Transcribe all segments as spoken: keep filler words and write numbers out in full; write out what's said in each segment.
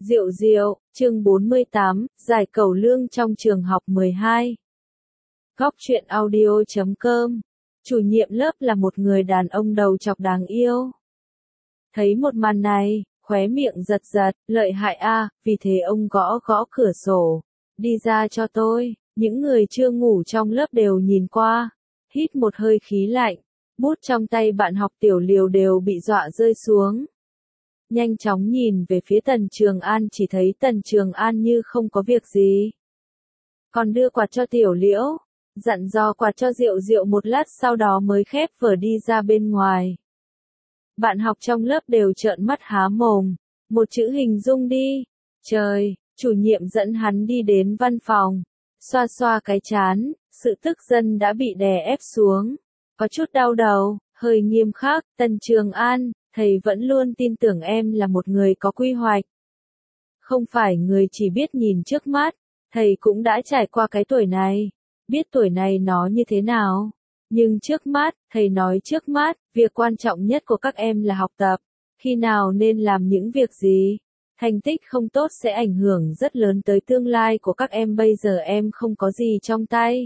Diệu diệu, chương bốn mươi tám, giải cẩu lương trong trường học mười hai. Góc truyện audio chấm com. Chủ nhiệm lớp là một người đàn ông đầu trọc đáng yêu. Thấy một màn này, khóe miệng giật giật, lợi hại a, vì thế ông gõ gõ cửa sổ. Đi ra cho tôi, những người chưa ngủ trong lớp đều nhìn qua. Hít một hơi khí lạnh, bút trong tay bạn học Tiểu Liều đều bị dọa rơi xuống. Nhanh chóng nhìn về phía Tần Trường An, chỉ thấy Tần Trường An như không có việc gì. Còn đưa quạt cho Tiểu Liễu, dặn dò quạt cho Diệu Diệu một lát sau đó mới khép vở đi ra bên ngoài. Bạn học trong lớp đều trợn mắt há mồm, một chữ hình dung đi. Trời, chủ nhiệm dẫn hắn đi đến văn phòng, xoa xoa cái trán, sự tức giận đã bị đè ép xuống. Có chút đau đầu, hơi nghiêm khắc, Tần Trường An, thầy vẫn luôn tin tưởng em là một người có quy hoạch. Không phải người chỉ biết nhìn trước mắt, thầy cũng đã trải qua cái tuổi này, biết tuổi này nó như thế nào. Nhưng trước mắt, thầy nói trước mắt, việc quan trọng nhất của các em là học tập, khi nào nên làm những việc gì. Thành tích không tốt sẽ ảnh hưởng rất lớn tới tương lai của các em, bây giờ em không có gì trong tay.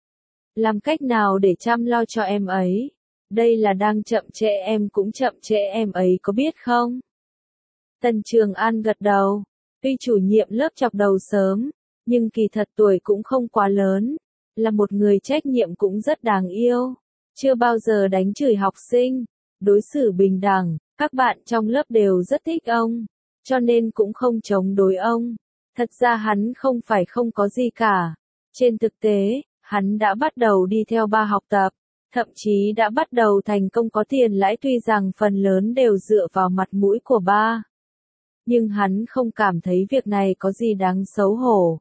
Làm cách nào để chăm lo cho em ấy? Đây là đang chậm trễ em, cũng chậm trễ em ấy, có biết không? Tần Trường An gật đầu. Tuy chủ nhiệm lớp chọc đầu sớm, nhưng kỳ thật tuổi cũng không quá lớn. Là một người trách nhiệm cũng rất đáng yêu. Chưa bao giờ đánh chửi học sinh. Đối xử bình đẳng, các bạn trong lớp đều rất thích ông. Cho nên cũng không chống đối ông. Thật ra hắn không phải không có gì cả. Trên thực tế, hắn đã bắt đầu đi theo ba học tập. Thậm chí đã bắt đầu thành công có tiền lãi, tuy rằng phần lớn đều dựa vào mặt mũi của ba. Nhưng hắn không cảm thấy việc này có gì đáng xấu hổ.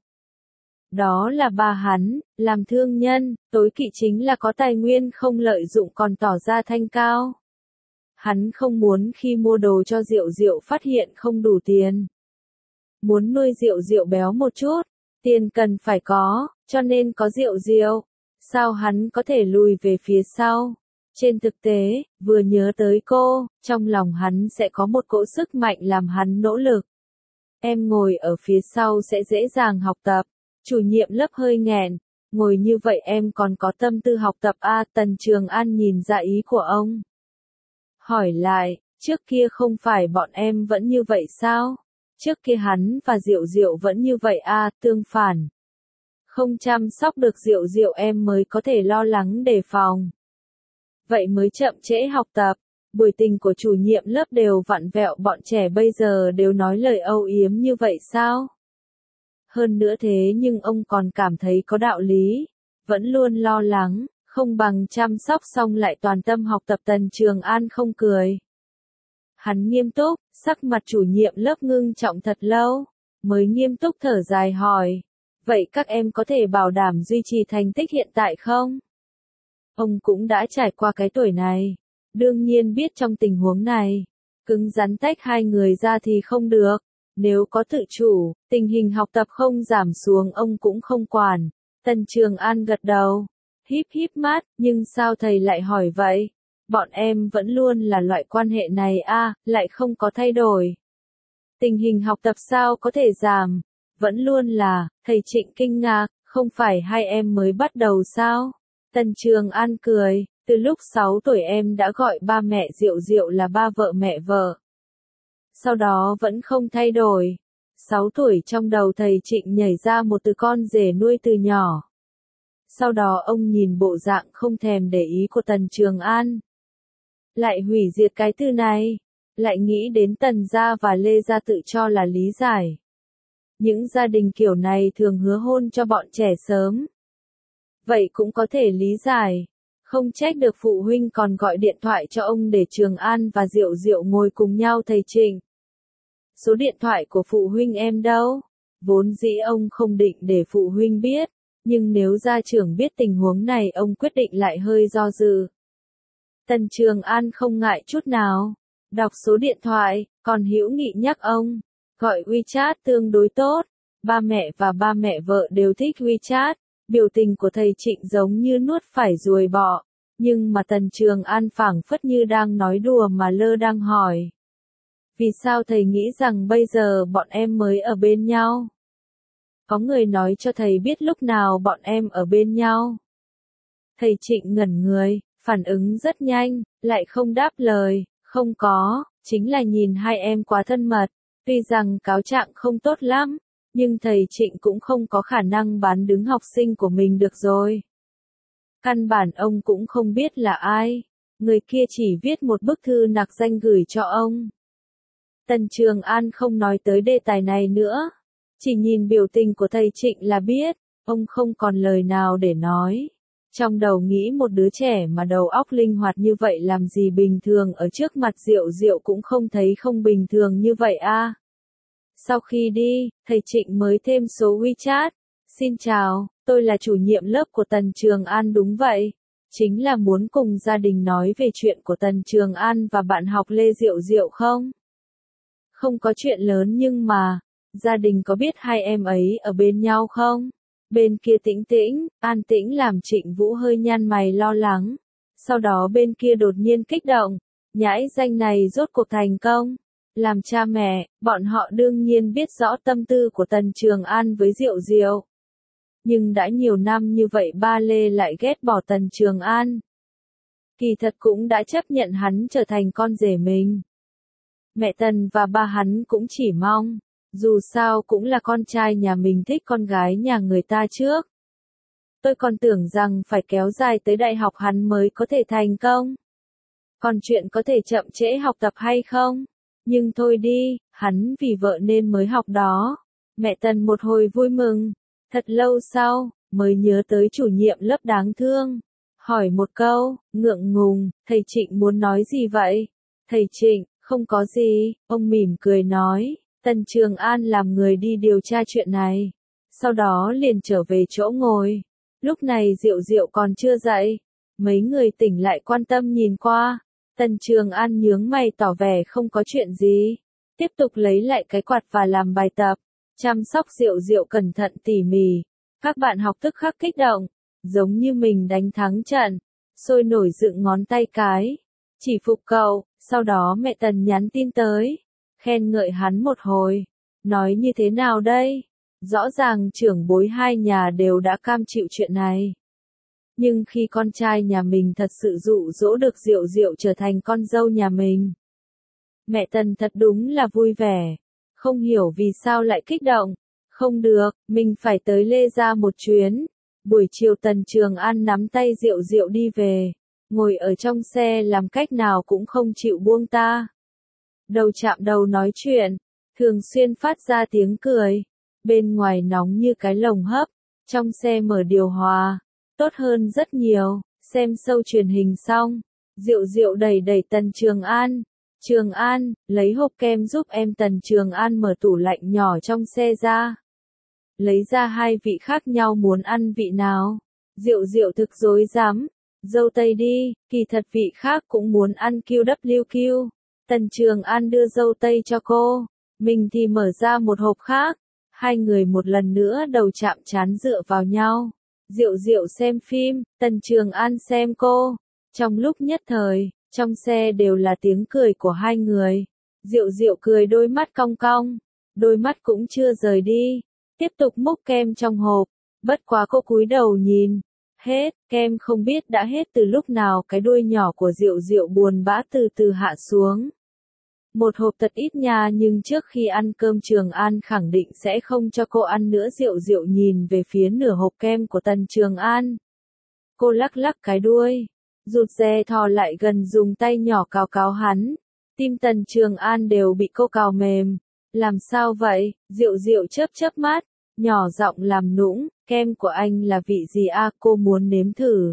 Đó là ba hắn, làm thương nhân, tối kỵ chính là có tài nguyên không lợi dụng còn tỏ ra thanh cao. Hắn không muốn khi mua đồ cho Diệu Diệu phát hiện không đủ tiền. Muốn nuôi Diệu Diệu béo một chút, tiền cần phải có, cho nên có Diệu Diệu. Sao hắn có thể lùi về phía sau? Trên thực tế, vừa nhớ tới cô, trong lòng hắn sẽ có một cỗ sức mạnh làm hắn nỗ lực. Em ngồi ở phía sau sẽ dễ dàng học tập. Chủ nhiệm lớp hơi nghẹn, ngồi như vậy em còn có tâm tư học tập a? Tần Trường An nhìn ra ý của ông. Hỏi lại, trước kia không phải bọn em vẫn như vậy sao? Trước kia hắn và Diệu Diệu vẫn như vậy a? Tương phản. Không chăm sóc được Diệu Diệu em mới có thể lo lắng đề phòng. Vậy mới chậm trễ học tập. Buổi tình của chủ nhiệm lớp đều vặn vẹo, bọn trẻ bây giờ đều nói lời âu yếm như vậy sao? Hơn nữa thế nhưng ông còn cảm thấy có đạo lý. Vẫn luôn lo lắng, không bằng chăm sóc xong lại toàn tâm học tập. Tần Trường An không cười. Hắn nghiêm túc, sắc mặt chủ nhiệm lớp ngưng trọng thật lâu, mới nghiêm túc thở dài hỏi. Vậy các em có thể bảo đảm duy trì thành tích hiện tại không? Ông cũng đã trải qua cái tuổi này. Đương nhiên biết trong tình huống này, cứng rắn tách hai người ra thì không được. Nếu có tự chủ, tình hình học tập không giảm xuống ông cũng không quản. Tần Trường An gật đầu, híp híp mắt, nhưng sao thầy lại hỏi vậy? Bọn em vẫn luôn là loại quan hệ này a, lại không có thay đổi. Tình hình học tập sao có thể giảm? Vẫn luôn là, thầy Trịnh kinh ngạc, không phải hai em mới bắt đầu sao? Tần Trường An cười, từ lúc sáu tuổi em đã gọi ba mẹ Diệu Diệu là ba vợ mẹ vợ. Sau đó vẫn không thay đổi. sáu tuổi trong đầu thầy Trịnh nhảy ra một từ con rể nuôi từ nhỏ. Sau đó ông nhìn bộ dạng không thèm để ý của Tần Trường An. Lại hủy diệt cái từ này. Lại nghĩ đến Tần gia và Lê gia tự cho là lý giải. Những gia đình kiểu này thường hứa hôn cho bọn trẻ sớm. Vậy cũng có thể lý giải. Không trách được phụ huynh còn gọi điện thoại cho ông để Trường An và Diệu Diệu ngồi cùng nhau. Thầy Trịnh, số điện thoại của phụ huynh em đâu? Vốn dĩ ông không định để phụ huynh biết, nhưng nếu gia trưởng biết tình huống này ông quyết định lại hơi do dự. Tần Trường An không ngại chút nào. Đọc số điện thoại, còn hữu nghị nhắc ông. Gọi WeChat tương đối tốt. Ba mẹ và ba mẹ vợ đều thích WeChat. Biểu tình của thầy Trịnh giống như nuốt phải ruồi bọ. Nhưng mà Tần Trường An phảng phất như đang nói đùa mà lơ đang hỏi. Vì sao thầy nghĩ rằng bây giờ bọn em mới ở bên nhau? Có người nói cho thầy biết lúc nào bọn em ở bên nhau. Thầy Trịnh ngẩn người, phản ứng rất nhanh, lại không đáp lời, không có, chính là nhìn hai em quá thân mật. Tuy rằng cáo trạng không tốt lắm, nhưng thầy Trịnh cũng không có khả năng bán đứng học sinh của mình được rồi. Căn bản ông cũng không biết là ai, người kia chỉ viết một bức thư nạc danh gửi cho ông. Tần Trường An không nói tới đề tài này nữa, chỉ nhìn biểu tình của thầy Trịnh là biết, ông không còn lời nào để nói. Trong đầu nghĩ một đứa trẻ mà đầu óc linh hoạt như vậy làm gì bình thường, ở trước mặt Diệu Diệu cũng không thấy không bình thường như vậy a. À. Sau khi đi, thầy Trịnh mới thêm số WeChat. Xin chào, tôi là chủ nhiệm lớp của Tần Trường An. Đúng vậy, chính là muốn cùng gia đình nói về chuyện của Tần Trường An và bạn học Lê Diệu Diệu không? Không có chuyện lớn nhưng mà, gia đình có biết hai em ấy ở bên nhau không? Bên kia tĩnh tĩnh, an tĩnh làm Trịnh Vũ hơi nhăn mày lo lắng. Sau đó bên kia đột nhiên kích động, nhãi danh này rốt cuộc thành công. Làm cha mẹ, bọn họ đương nhiên biết rõ tâm tư của Tần Trường An với Diệu Diệu. Nhưng đã nhiều năm như vậy ba Lê lại ghét bỏ Tần Trường An. Kỳ thật cũng đã chấp nhận hắn trở thành con rể mình. Mẹ Tần và ba hắn cũng chỉ mong, dù sao cũng là con trai nhà mình thích con gái nhà người ta trước. Tôi còn tưởng rằng phải kéo dài tới đại học hắn mới có thể thành công. Còn chuyện có thể chậm trễ học tập hay không? Nhưng thôi đi, hắn vì vợ nên mới học đó. Mẹ Tần một hồi vui mừng. Thật lâu sau, mới nhớ tới chủ nhiệm lớp đáng thương. Hỏi một câu, ngượng ngùng, thầy Trịnh muốn nói gì vậy? Thầy Trịnh, không có gì, ông mỉm cười nói. Tần Trường An làm người đi điều tra chuyện này. Sau đó liền trở về chỗ ngồi. Lúc này Diệu Diệu còn chưa dậy. Mấy người tỉnh lại quan tâm nhìn qua. Tần Trường An nhướng mày tỏ vẻ không có chuyện gì. Tiếp tục lấy lại cái quạt và làm bài tập. Chăm sóc Diệu Diệu cẩn thận tỉ mỉ. Các bạn học tức khắc kích động. Giống như mình đánh thắng trận. Sôi nổi dựng ngón tay cái. Chỉ phục cậu. Sau đó mẹ Tần nhắn tin tới. Khen ngợi hắn một hồi. Nói như thế nào đây? Rõ ràng trưởng bối hai nhà đều đã cam chịu chuyện này. Nhưng khi con trai nhà mình thật sự dụ dỗ được Diệu Diệu trở thành con dâu nhà mình. Mẹ Tần thật đúng là vui vẻ. Không hiểu vì sao lại kích động. Không được, mình phải tới Lê Gia một chuyến. Buổi chiều Tần Trường An nắm tay Diệu Diệu đi về. Ngồi ở trong xe làm cách nào cũng không chịu buông ta. Đầu chạm đầu nói chuyện. Thường xuyên phát ra tiếng cười. Bên ngoài nóng như cái lồng hấp. Trong xe mở điều hòa. Tốt hơn rất nhiều. Xem show truyền hình xong. Diệu Diệu đẩy đẩy Tần Trường An. Trường An, lấy hộp kem giúp em. Tần Trường An mở tủ lạnh nhỏ trong xe ra. Lấy ra hai vị khác nhau muốn ăn vị nào. Diệu Diệu thực dối dám. Dâu tây đi, kỳ thật vị khác cũng muốn ăn Q W Q. Tần Trường An đưa dâu tây cho cô. Mình thì mở ra một hộp khác. Hai người một lần nữa đầu chạm trán dựa vào nhau. Diệu Diệu xem phim, Tần Trường An xem cô. Trong lúc nhất thời, trong xe đều là tiếng cười của hai người. Diệu Diệu cười đôi mắt cong cong. Đôi mắt cũng chưa rời đi. Tiếp tục múc kem trong hộp. Bất quá cô cúi đầu nhìn. Hết, kem không biết đã hết từ lúc nào. Cái đuôi nhỏ của Diệu Diệu buồn bã từ từ hạ xuống. Một hộp thật ít nha, nhưng trước khi ăn cơm Trường An khẳng định sẽ không cho cô ăn nữa. Diệu Diệu nhìn về phía nửa hộp kem của Tần Trường An. Cô lắc lắc cái đuôi. Rụt rè thò lại gần dùng tay nhỏ cào cào hắn. Tim Tần Trường An đều bị cô cào mềm. Làm sao vậy? Diệu Diệu chớp chớp mắt. Nhỏ giọng làm nũng. Kem của anh là vị gì a? À, cô muốn nếm thử.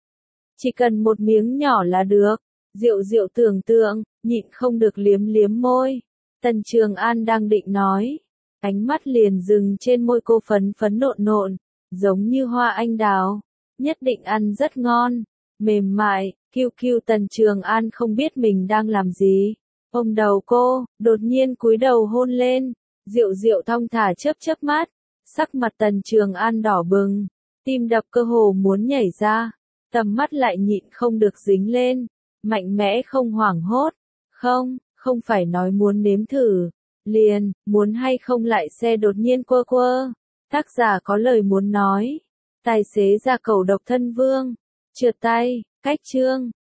Chỉ cần một miếng nhỏ là được. Diệu Diệu tưởng tượng, nhịn không được liếm liếm môi. Tần Trường An đang định nói. Ánh mắt liền dừng trên môi cô phấn phấn nộn nộn. Giống như hoa anh đào. Nhất định ăn rất ngon. Mềm mại, kiu kiu. Tần Trường An không biết mình đang làm gì. Ôm đầu cô, đột nhiên cúi đầu hôn lên. Diệu Diệu thong thả chớp chớp mắt. Sắc mặt Tần Trường An đỏ bừng. Tim đập cơ hồ muốn nhảy ra. Tầm mắt lại nhịn không được dính lên. Mạnh mẽ không hoảng hốt. Không, Không phải nói muốn nếm thử, liền, muốn hay không lại xe đột nhiên quơ quơ. Tác giả có lời muốn nói. Tài xế ra cầu độc thân vương. Trượt tay, cách chương.